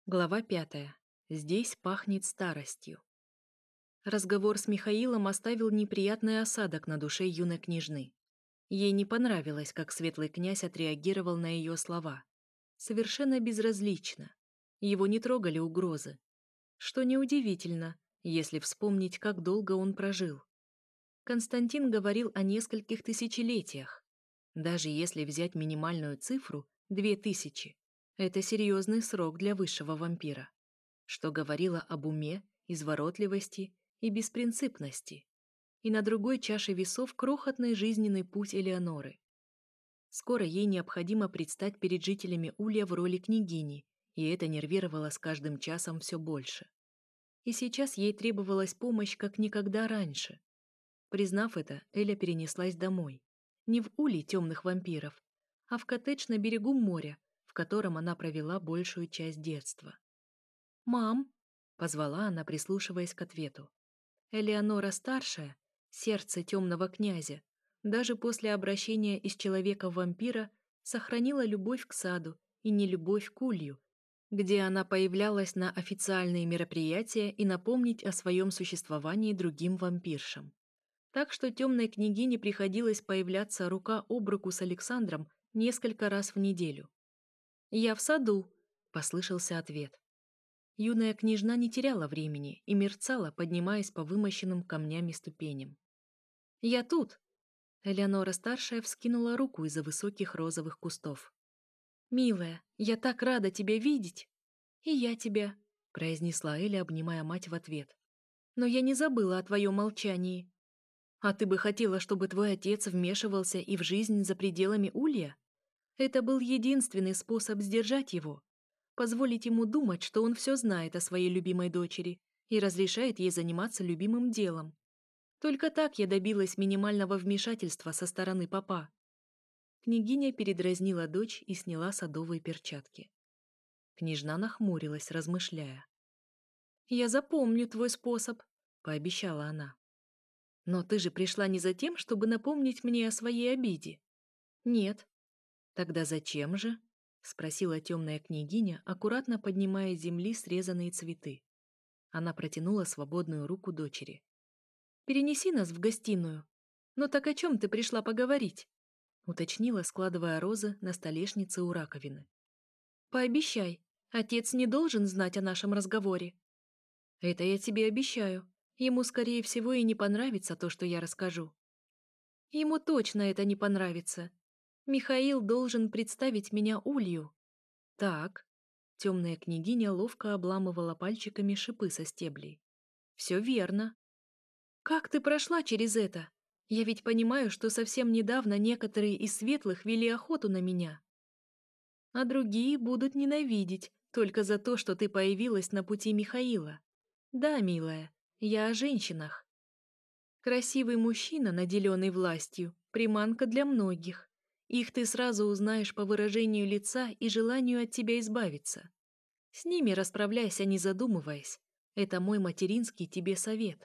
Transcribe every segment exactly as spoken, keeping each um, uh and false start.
Глава пятая. Здесь пахнет старостью. Разговор с Михаилом оставил неприятный осадок на душе юной княжны. Ей не понравилось, как светлый князь отреагировал на ее слова. Совершенно безразлично. Его не трогали угрозы. Что неудивительно, если вспомнить, как долго он прожил. Константин говорил о нескольких тысячелетиях. Даже если взять минимальную цифру – две тысячи, это серьезный срок для высшего вампира, что говорило об уме, изворотливости и беспринципности. И на другой чаше весов крохотный жизненный путь Элеоноры. Скоро ей необходимо предстать перед жителями Улья в роли княгини, и это нервировало с каждым часом все больше. И сейчас ей требовалась помощь как никогда раньше. Признав это, Эля перенеслась домой. Не в Улье темных вампиров, а в коттедж на берегу моря, в котором она провела большую часть детства. «Мам!» — позвала она, прислушиваясь к ответу. Элеонора старшая, сердце темного князя, даже после обращения из человека в вампира сохранила любовь к саду и нелюбовь к улью, где она появлялась на официальные мероприятия и напомнить о своем существовании другим вампиршам. Так что темной княгине приходилось появляться рука об руку с Александром несколько раз в неделю. «Я в саду», — послышался ответ. Юная княжна не теряла времени и мерцала, поднимаясь по вымощенным камнями ступеням. «Я тут!» Элеонора-старшая вскинула руку из-за высоких розовых кустов. «Милая, я так рада тебя видеть!» «И я тебя», — произнесла Эля, обнимая мать в ответ. «Но я не забыла о твоем молчании. А ты бы хотела, чтобы твой отец вмешивался и в жизнь за пределами Улья? Это был единственный способ сдержать его, позволить ему думать, что он все знает о своей любимой дочери и разрешает ей заниматься любимым делом. Только так я добилась минимального вмешательства со стороны папа». Княгиня передразнила дочь и сняла садовые перчатки. Княжна нахмурилась, размышляя. «Я запомню твой способ», — пообещала она. «Но ты же пришла не за тем, чтобы напомнить мне о своей обиде?» «Нет». «Тогда зачем же?» — спросила темная княгиня, аккуратно поднимая с земли срезанные цветы. Она протянула свободную руку дочери. «Перенеси нас в гостиную. Ну так о чем ты пришла поговорить?» — уточнила, складывая розы на столешнице у раковины. «Пообещай, отец не должен знать о нашем разговоре». «Это я тебе обещаю. Ему, скорее всего, и не понравится то, что я расскажу». «Ему точно это не понравится. Михаил должен представить меня Улью». «Так». Темная княгиня ловко обламывала пальчиками шипы со стеблей. «Все верно». «Как ты прошла через это? Я ведь понимаю, что совсем недавно некоторые из светлых вели охоту на меня. А другие будут ненавидеть только за то, что ты появилась на пути Михаила. Да, милая, я о женщинах. Красивый мужчина, наделенный властью, приманка для многих. Их ты сразу узнаешь по выражению лица и желанию от тебя избавиться. С ними расправляйся, не задумываясь. Это мой материнский тебе совет».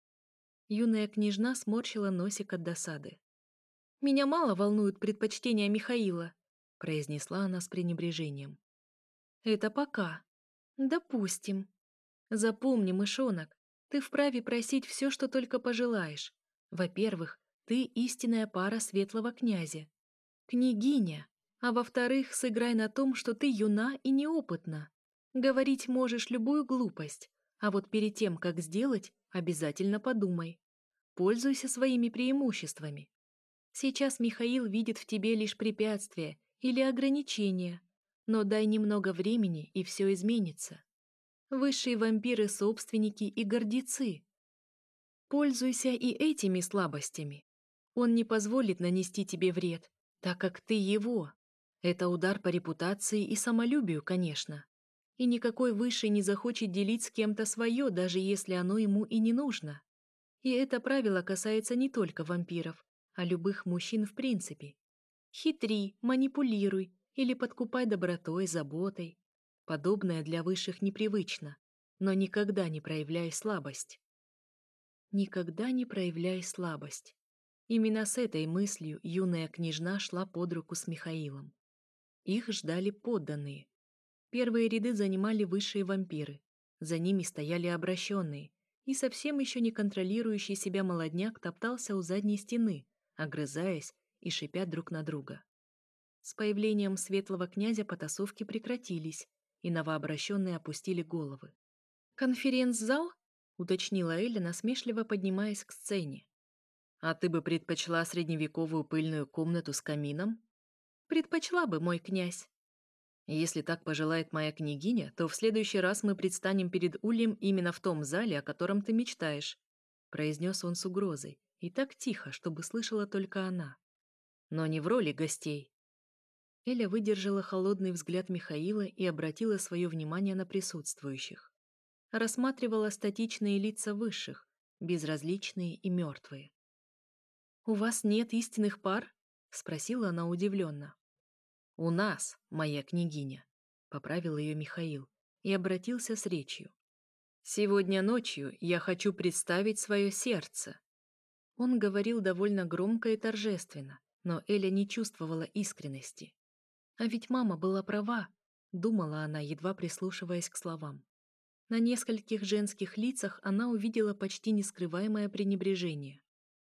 Юная княжна сморщила носик от досады. «Меня мало волнуют предпочтения Михаила», — произнесла она с пренебрежением. «Это пока. Допустим. Запомни, мышонок, ты вправе просить все, что только пожелаешь. Во-первых, ты истинная пара светлого князя. Княгиня. А во-вторых, сыграй на том, что ты юна и неопытна. Говорить можешь любую глупость, а вот перед тем, как сделать, обязательно подумай. Пользуйся своими преимуществами. Сейчас Михаил видит в тебе лишь препятствия или ограничения, но дай немного времени, и все изменится. Высшие вампиры — собственники и гордецы. Пользуйся и этими слабостями. Он не позволит нанести тебе вред, так как ты его. Это удар по репутации и самолюбию, конечно. И никакой высший не захочет делить с кем-то свое, даже если оно ему и не нужно. И это правило касается не только вампиров, а любых мужчин в принципе. Хитри, манипулируй или подкупай добротой, заботой. Подобное для высших непривычно, но никогда не проявляй слабость. Никогда не проявляй слабость. Именно с этой мыслью юная княжна шла под руку с Михаилом. Их ждали подданные. Первые ряды занимали высшие вампиры. За ними стояли обращенные, и совсем еще не контролирующий себя молодняк топтался у задней стены, огрызаясь и шипя друг на друга. С появлением светлого князя потасовки прекратились, и новообращенные опустили головы. «Конференц-зал?» — уточнила Эля, насмешливо поднимаясь к сцене. «А ты бы предпочла средневековую пыльную комнату с камином?» «Предпочла бы, мой князь». «Если так пожелает моя княгиня, то в следующий раз мы предстанем перед Ульем именно в том зале, о котором ты мечтаешь», — произнес он с угрозой, и так тихо, чтобы слышала только она. «Но не в роли гостей». Эля выдержала холодный взгляд Михаила и обратила свое внимание на присутствующих. Рассматривала статичные лица высших, безразличные и мертвые. «У вас нет истинных пар?» — спросила она удивленно. «У нас, моя княгиня», — поправил ее Михаил и обратился с речью. «Сегодня ночью я хочу представить свое сердце». Он говорил довольно громко и торжественно, но Эля не чувствовала искренности. А ведь мама была права, думала она, едва прислушиваясь к словам. На нескольких женских лицах она увидела почти нескрываемое пренебрежение.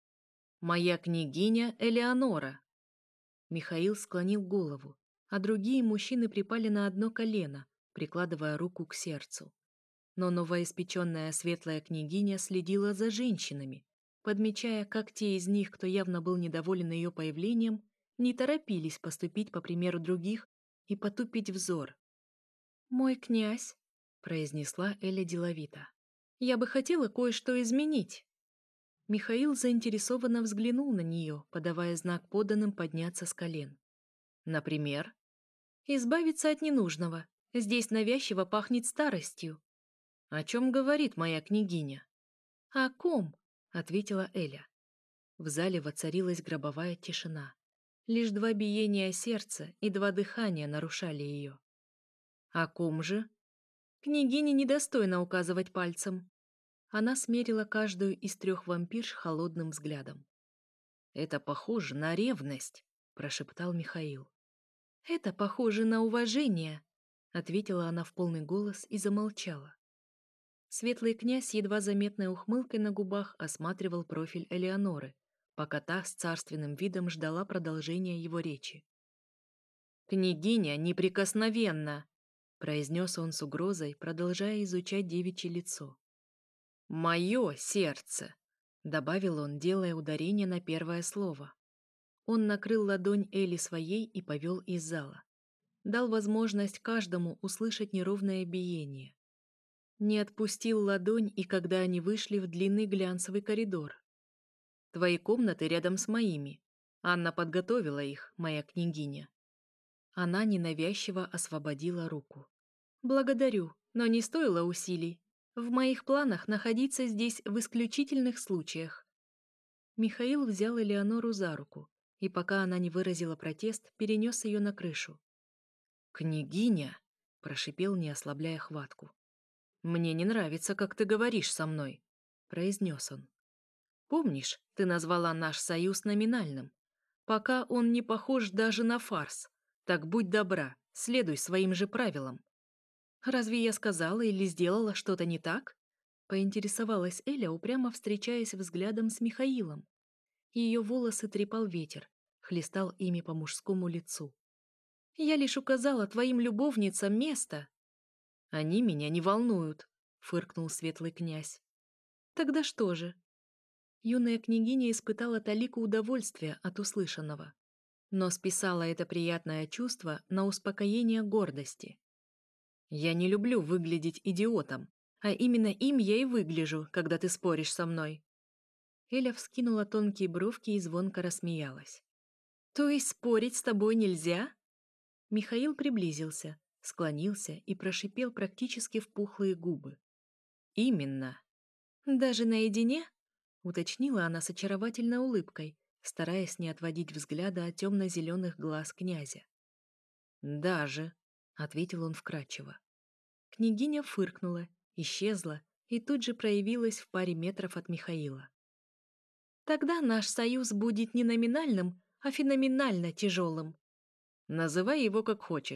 «Моя княгиня Элеонора!» Михаил склонил голову, а другие мужчины припали на одно колено, прикладывая руку к сердцу. Но новоиспеченная светлая княгиня следила за женщинами, подмечая, как те из них, кто явно был недоволен ее появлением, не торопились поступить по примеру других и потупить взор. «Мой князь», — произнесла Эля деловито, — «я бы хотела кое-что изменить». Михаил заинтересованно взглянул на нее, подавая знак подданным подняться с колен. «Например?» «Избавиться от ненужного. Здесь навязчиво пахнет старостью». «О чем говорит моя княгиня?» «О ком?» — ответила Эля. В зале воцарилась гробовая тишина. Лишь два биения сердца и два дыхания нарушали ее. «О ком же?» «Княгине недостойно указывать пальцем». Она смерила каждую из трех вампирш холодным взглядом. «Это похоже на ревность», — прошептал Михаил. «Это похоже на уважение», — ответила она в полный голос и замолчала. Светлый князь едва заметной ухмылкой на губах осматривал профиль Элеоноры, пока та с царственным видом ждала продолжения его речи. «Княгиня неприкосновенна!» — произнес он с угрозой, продолжая изучать девичье лицо. «Мое сердце!» — добавил он, делая ударение на первое слово. Он накрыл ладонь Эли своей и повел из зала. Дал возможность каждому услышать неровное биение. Не отпустил ладонь, и когда они вышли в длинный глянцевый коридор. «Твои комнаты рядом с моими. Анна подготовила их, моя княгиня». Она ненавязчиво освободила руку. «Благодарю, но не стоило усилий. В моих планах находиться здесь в исключительных случаях». Михаил взял Элеонору за руку, и пока она не выразила протест, перенес ее на крышу. «Княгиня!» — прошипел, не ослабляя хватку. «Мне не нравится, как ты говоришь со мной», — произнес он. «Помнишь, ты назвала наш союз номинальным? Пока он не похож даже на фарс. Так будь добра, следуй своим же правилам». «Разве я сказала или сделала что-то не так?» — поинтересовалась Эля, упрямо встречаясь взглядом с Михаилом. Ее волосы трепал ветер, хлестал ими по мужскому лицу. «Я лишь указала твоим любовницам место». «Они меня не волнуют», — фыркнул светлый князь. «Тогда что же?» Юная княгиня испытала талику удовольствия от услышанного, но списала это приятное чувство на успокоение гордости. «Я не люблю выглядеть идиотом, а именно им я и выгляжу, когда ты споришь со мной». Эля вскинула тонкие бровки и звонко рассмеялась. «То есть спорить с тобой нельзя?» Михаил приблизился, склонился и прошипел практически в пухлые губы. «Именно». «Даже наедине?» — уточнила она с очаровательной улыбкой, стараясь не отводить взгляда от темно-зеленых глаз князя. «Даже», — ответил он вкратчиво. Княгиня фыркнула, исчезла и тут же проявилась в паре метров от Михаила. «Тогда наш союз будет не номинальным, а феноменально тяжелым». «Называй его как хочешь,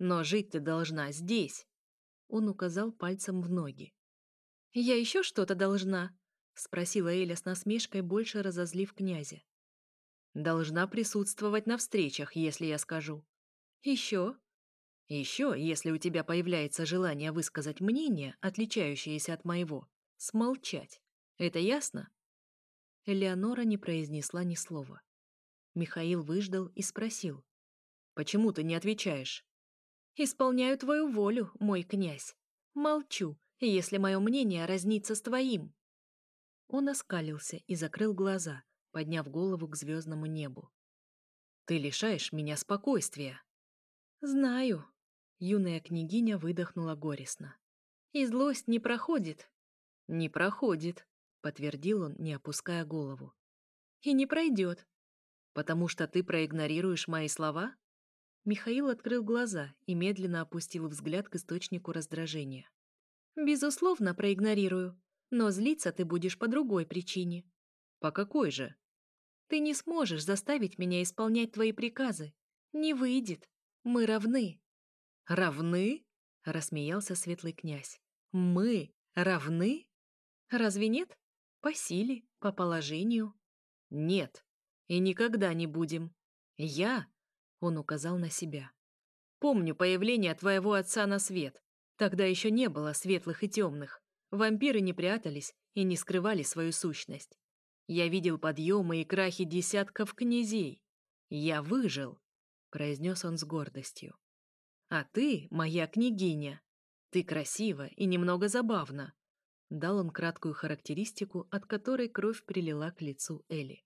Но жить ты должна здесь. Он указал пальцем в ноги. «Я еще что-то должна?» — спросила Эля с насмешкой, больше разозлив князя. «Должна присутствовать на встречах, если я скажу». «Еще?» «Еще, если у тебя появляется желание высказать мнение, отличающееся от моего, смолчать. Это ясно?» Элеонора не произнесла ни слова. Михаил выждал и спросил. «Почему ты не отвечаешь?» «Исполняю твою волю, мой князь. Молчу, если мое мнение разнится с твоим». Он оскалился и закрыл глаза, подняв голову к звездному небу. «Ты лишаешь меня спокойствия». «Знаю», — юная княгиня выдохнула горестно. «И злость не проходит». «Не проходит», — подтвердил он, не опуская голову. «И не пройдет». «Потому что ты проигнорируешь мои слова?» Михаил открыл глаза и медленно опустил взгляд к источнику раздражения. «Безусловно, проигнорирую. Но злиться ты будешь по другой причине». «По какой же?» «Ты не сможешь заставить меня исполнять твои приказы. Не выйдет. Мы равны». «Равны?» — рассмеялся светлый князь. «Мы равны? Разве нет? По силе, по положению». «Нет. И никогда не будем. Я...» — он указал на себя. «Помню появление твоего отца на свет. Тогда еще не было светлых и темных. Вампиры не прятались и не скрывали свою сущность. Я видел подъемы и крахи десятков князей. Я выжил», — произнес он с гордостью. «А ты, моя княгиня, ты красива и немного забавна», — дал он краткую характеристику, от которой кровь прилила к лицу Эли.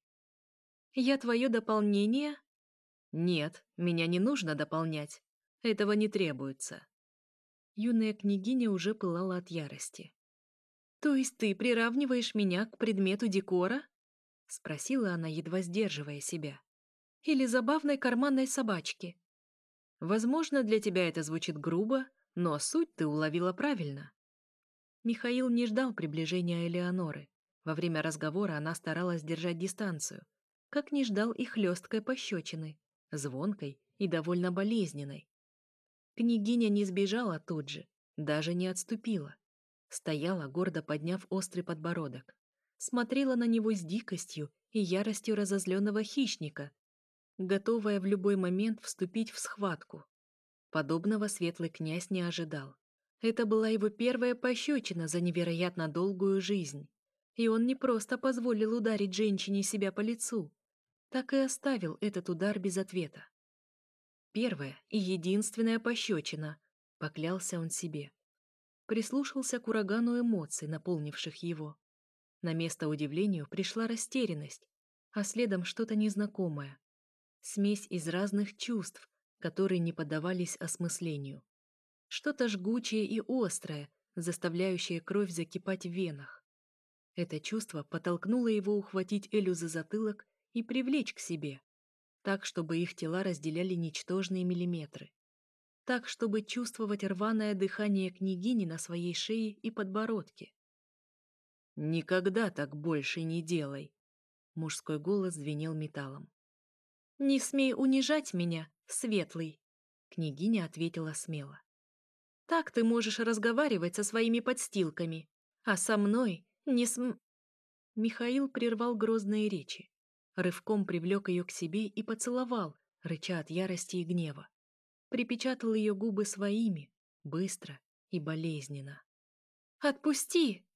«Я твое дополнение?» «Нет, меня не нужно дополнять. Этого не требуется». Юная княгиня уже пылала от ярости. «То есть ты приравниваешь меня к предмету декора?» — спросила она, едва сдерживая себя. «Или забавной карманной собачки?» «Возможно, для тебя это звучит грубо, но суть ты уловила правильно». Михаил не ждал приближения Элеоноры. Во время разговора она старалась держать дистанцию, как не ждал и хлесткой пощечины, звонкой и довольно болезненной. Княгиня не сбежала тут же, даже не отступила. Стояла, гордо подняв острый подбородок. Смотрела на него с дикостью и яростью разозленного хищника, готовая в любой момент вступить в схватку. Подобного светлый князь не ожидал. Это была его первая пощечина за невероятно долгую жизнь. И он не просто позволил ударить женщине себя по лицу, так и оставил этот удар без ответа. Первая и единственная пощечина, поклялся он себе. Прислушался к урагану эмоций, наполнивших его. На место удивлению пришла растерянность, а следом что-то незнакомое. Смесь из разных чувств, которые не поддавались осмыслению. Что-то жгучее и острое, заставляющее кровь закипать в венах. Это чувство подтолкнуло его ухватить Элю за затылок и привлечь к себе, так, чтобы их тела разделяли ничтожные миллиметры. Так, чтобы чувствовать рваное дыхание княгини на своей шее и подбородке. «Никогда так больше не делай!» Мужской голос звенел металлом. «Не смей унижать меня, светлый!» Княгиня ответила смело. «Так ты можешь разговаривать со своими подстилками, а со мной не см...» Михаил прервал грозные речи, рывком привлек ее к себе и поцеловал, рыча от ярости и гнева. Припечатал ее губы своими, быстро и болезненно. «Отпусти!»